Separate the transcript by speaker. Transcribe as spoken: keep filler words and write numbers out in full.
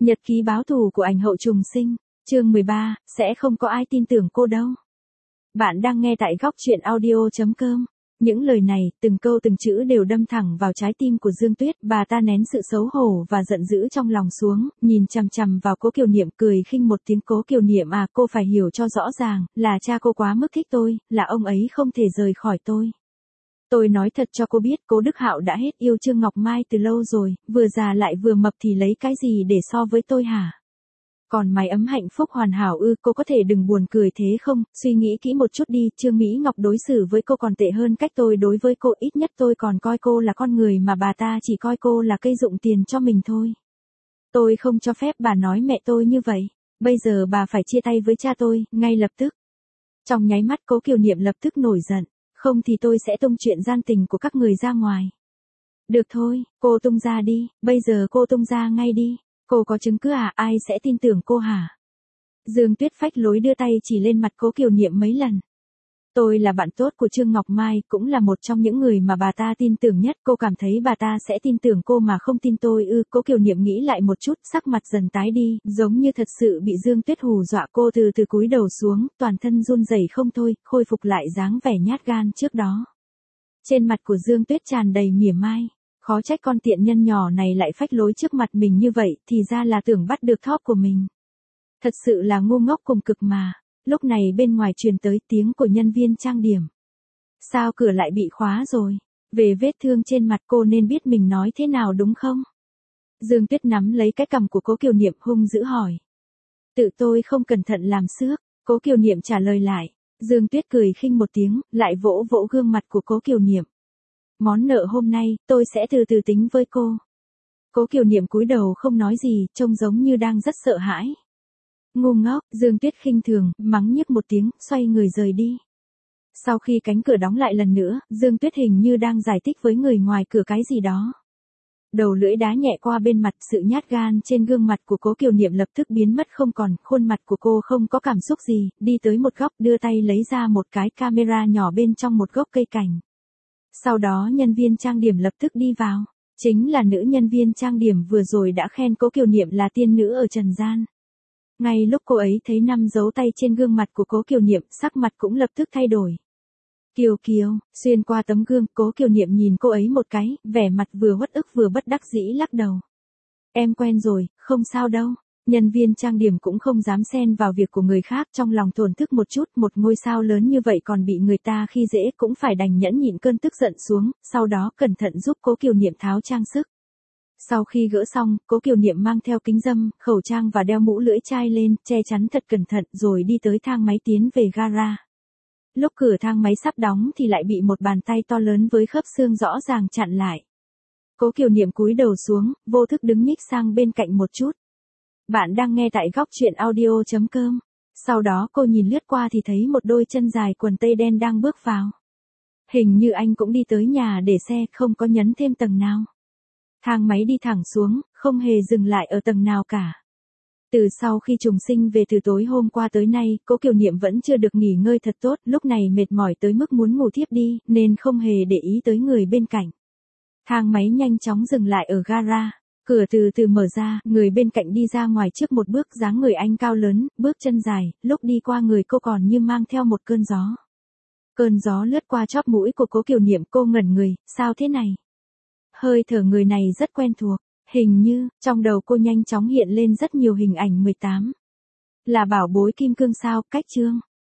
Speaker 1: Nhật ký báo thù của ảnh hậu trùng sinh, chương mười ba, sẽ không có ai tin tưởng cô đâu. Bạn đang nghe tại góc truyện audio chấm com. Những lời này, từng câu từng chữ đều đâm thẳng vào trái tim của Dương Tuyết, bà ta nén sự xấu hổ và giận dữ trong lòng xuống, nhìn chằm chằm vào Cố Kiều Niệm cười khinh một tiếng. Cố Kiều Niệm à, cô phải hiểu cho rõ ràng, là cha cô quá mức thích tôi, là ông ấy không thể rời khỏi tôi. Tôi nói thật cho cô biết, Cố Đức Hạo đã hết yêu Trương Ngọc Mai từ lâu rồi, vừa già lại vừa mập thì lấy cái gì để so với tôi hả? Còn mái ấm hạnh phúc hoàn hảo ư? Cô có thể đừng buồn cười thế không, suy nghĩ kỹ một chút đi. Trương Mỹ Ngọc đối xử với cô còn tệ hơn cách tôi đối với cô, ít nhất tôi còn coi cô là con người mà bà ta chỉ coi cô là cây dụng tiền cho mình thôi. Tôi không cho phép bà nói mẹ tôi như vậy, bây giờ bà phải chia tay với cha tôi, ngay lập tức. Trong nháy mắt Cố Kiều Niệm lập tức nổi giận, không thì tôi sẽ tung chuyện gian tình của các người ra ngoài. Được thôi, cô tung ra đi, bây giờ cô tung ra ngay đi. Cô có chứng cứ à, ai sẽ tin tưởng cô hả? Dương Tuyết phách lối đưa tay chỉ lên mặt Cố Kiều Niệm mấy lần. Tôi là bạn tốt của Trương Ngọc Mai, cũng là một trong những người mà bà ta tin tưởng nhất. Cô cảm thấy bà ta sẽ tin tưởng cô mà không tin tôi ư? Cố Kiều Niệm nghĩ lại một chút, sắc mặt dần tái đi, giống như thật sự bị Dương Tuyết hù dọa. Cô từ từ cúi đầu xuống, toàn thân run rẩy không thôi, khôi phục lại dáng vẻ nhát gan trước đó. Trên mặt của Dương Tuyết tràn đầy mỉa mai. Khó trách con tiện nhân nhỏ này lại phách lối trước mặt mình như vậy, thì ra là tưởng bắt được thóp của mình. Thật sự là ngu ngốc cùng cực mà. Lúc này bên ngoài truyền tới tiếng của nhân viên trang điểm. Sao cửa lại bị khóa rồi? Về vết thương trên mặt cô nên biết mình nói thế nào đúng không? Dương Tuyết nắm lấy cái cằm của Cố Kiều Niệm hung dữ hỏi. Tự tôi không cẩn thận làm xước, Cố Kiều Niệm trả lời lại. Dương Tuyết cười khinh một tiếng, lại vỗ vỗ gương mặt của Cố Kiều Niệm. Món nợ hôm nay, tôi sẽ từ từ tính với cô. Cố Kiều Niệm cúi đầu không nói gì, trông giống như đang rất sợ hãi. Ngu ngốc, Dương Tuyết khinh thường, mắng nhức một tiếng, xoay người rời đi. Sau khi cánh cửa đóng lại lần nữa, Dương Tuyết hình như đang giải thích với người ngoài cửa cái gì đó. Đầu lưỡi đá nhẹ qua bên mặt, sự nhát gan trên gương mặt của Cố Kiều Niệm lập tức biến mất không còn, khuôn mặt của cô không có cảm xúc gì, đi tới một góc đưa tay lấy ra một cái camera nhỏ bên trong một gốc cây cảnh. Sau đó nhân viên trang điểm lập tức đi vào, chính là nữ nhân viên trang điểm vừa rồi đã khen Cố Kiều Niệm là tiên nữ ở trần gian. Ngay lúc cô ấy thấy năm dấu tay trên gương mặt của Cố Kiều Niệm, sắc mặt cũng lập tức thay đổi. Kiều Kiều, xuyên qua tấm gương, Cố Kiều Niệm nhìn cô ấy một cái, vẻ mặt vừa uất ức vừa bất đắc dĩ lắc đầu. Em quen rồi, không sao đâu. Nhân viên trang điểm cũng không dám xen vào việc của người khác, trong lòng thổn thức một chút, một ngôi sao lớn như vậy còn bị người ta khi dễ, cũng phải đành nhẫn nhịn cơn tức giận xuống, sau đó cẩn thận giúp Cố Kiều Niệm tháo trang sức. Sau khi gỡ xong, Cố Kiều Niệm mang theo kính râm, khẩu trang và đeo mũ lưỡi chai lên, che chắn thật cẩn thận rồi đi tới thang máy tiến về gara. Lúc cửa thang máy sắp đóng thì lại bị một bàn tay to lớn với khớp xương rõ ràng chặn lại. Cố Kiều Niệm cúi đầu xuống, vô thức đứng nhích sang bên cạnh một chút. Bạn đang nghe tại góc truyện audio chấm com. Sau đó cô nhìn lướt qua thì thấy một đôi chân dài quần tây đen đang bước vào. Hình như anh cũng đi tới nhà để xe, không có nhấn thêm tầng nào. Thang máy đi thẳng xuống, không hề dừng lại ở tầng nào cả. Từ sau khi trùng sinh về từ tối hôm qua tới nay, Cố Kiều Niệm vẫn chưa được nghỉ ngơi thật tốt, lúc này mệt mỏi tới mức muốn ngủ thiếp đi, nên không hề để ý tới người bên cạnh. Thang máy nhanh chóng dừng lại ở gara. Cửa từ từ mở ra, người bên cạnh đi ra ngoài trước một bước, dáng người anh cao lớn, bước chân dài, lúc đi qua người cô còn như mang theo một cơn gió. Cơn gió lướt qua chóp mũi của Cố Kiều Niệm, cô ngẩn người, sao thế này? Hơi thở người này rất quen thuộc, hình như, trong đầu cô nhanh chóng hiện lên rất nhiều hình ảnh mười tám. Là bảo bối kim cương sao, cách trương.